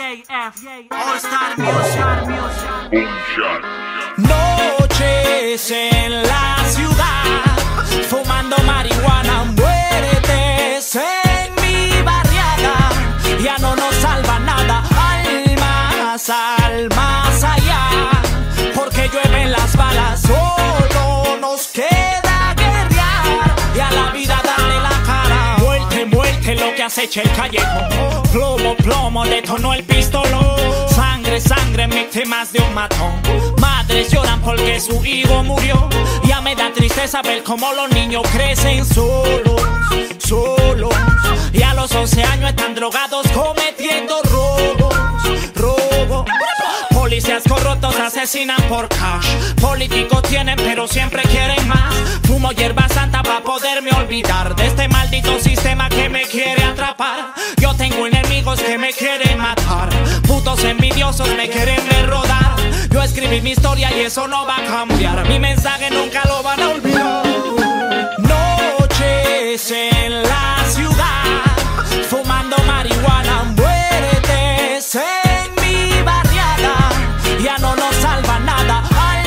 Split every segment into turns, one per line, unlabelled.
All Star Music.
Noches en la ciudad, fumando marihuana, muertes en mi barriada. Ya no nos salva nada, al más allá, porque llueven las balas, solo nos queda guerrear y a la vida darle la cara. Muerte, muerte, lo que acecha el callejón. Plomo, plomo, detonó el pistolón. Sangre, sangre, víctimas de un matón. Madres lloran porque su hijo murió. Ya me da tristeza ver cómo los niños crecen solos, solos. Y a los 11 años están drogados cometiendo robos. Policías corruptos asesinan por cash. Políticos tienen pero siempre quieren más. Fumo hierba santa pa' poderme olvidar de este maldito sistema que me quiere atrapar. Yo tengo enemigos que me quieren matar. Putos envidiosos me quieren ver rodar. Yo escribí mi historia y eso no va a cambiar. Mi mensaje nunca lo van a olvidar. Noches en la ciudad, fumando marihuana, muertes en mi barriada. Ya no nos salva nada,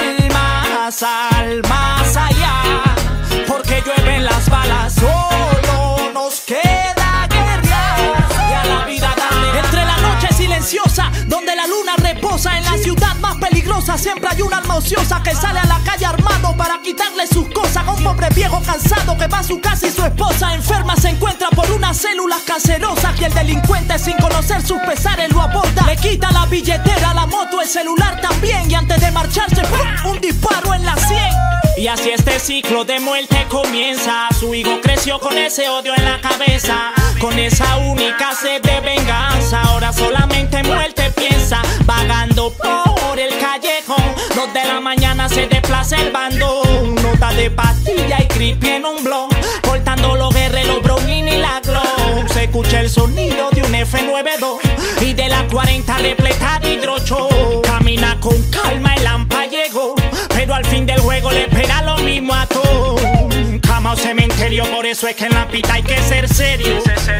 al más allá, porque llueven las balas, solo nos queda guerrear y a la vida darle. Entre la noche silenciosa, donde la luna reposa, en la ciudad más peligrosa siempre hay una alma ociosa que sale a la calle armado para quitarle sus cosas. Un pobre viejo cansado que va a su casa y su esposa enferma se encuentra por unas células cancerosas, y el delincuente sin conocer sus pesares lo aborda. Le quita la billetera, la moto, el celular también, y antes de marcharse ¡pum!, un disparo en la 100. Y así este ciclo de muerte comienza. Su hijo creció con ese odio en la cabeza, con esa única sed de venganza. Ahora solamente muerte piensa, vagando por el callejón. 2 de la mañana se desplaza el bandón, nota de pastilla y creepy en un blog, portando los guerreros Browning y la Glock. Se escucha el sonido de un F92 y de la 40 repleta de hidrocho. Camina con calma, el AMPA llegó, pero al fin del juego le espera lo mismo a todos. Cama o cementerio, por eso es que en la pita hay que ser serio.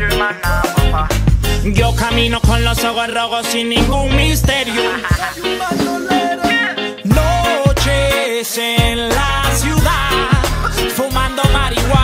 Yo camino con los ojos rojos sin ningún misterio. Noches en la ciudad, fumando marihuana,